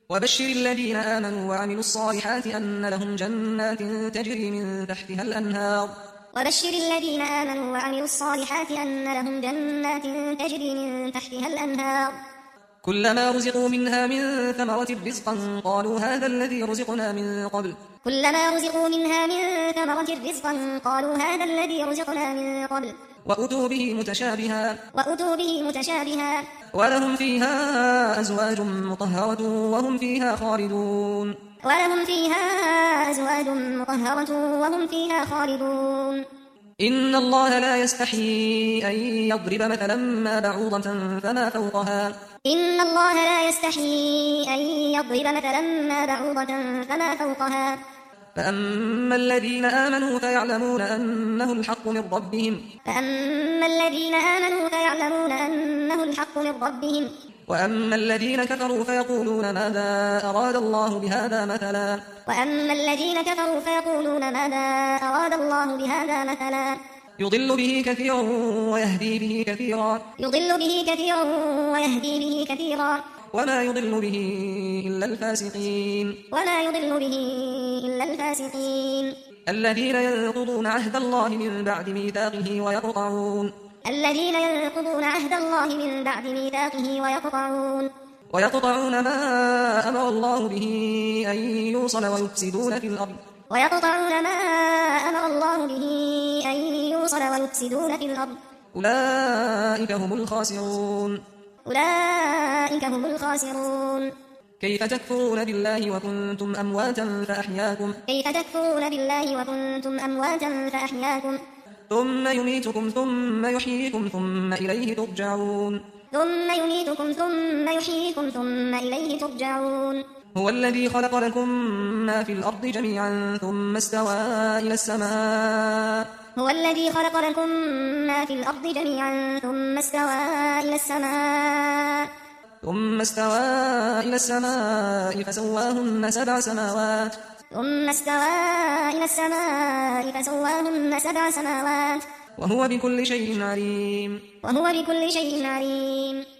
وبشر الذين آمنوا وعملوا الصالحات أن لهم جنات تجري من تحتها الأنهار وبشر الذين آمنوا وعملوا الصالحات أن لهم جنات تجري من تحتها الأنهار كلما رزقوا منها من ثمرة رزقا قالوا هذا الذي رزقنا من قبل كلما رزقوا منها من ثمرة رزقا قالوا هذا الذي رزقنا من قبل وأتوا به متشابها ولهم فيها أزواج مطهرة وهم فيها خالدون إن الله لا يستحيي أن يضرب مثلا ما بعوضة فما فوقها فأما الذين آمنوا فيعلمون أنه الحق من ربهم وأما الذين كفروا فيقولون ماذا أراد الله بهذا مثلا يضل به كثيرا ويهدي به كثيرا وما يضل به إلا الفاسقين الذين ينقضون عهد الله من بعد ميثاقه ويقطعون ما أمر الله به أن يوصل ويفسدون في الأرض أولئك هم الخاسرون كيف تكفرون بالله وكنتم أمواتا فأحياكم ثم يميتكم ثم يحييكم ثم إليه ترجعون هو الذي خلق لكم ما في الأرض جميعا ثم استوى إلى السماء فسواهن سبع سماوات وهو بكل شيء عليم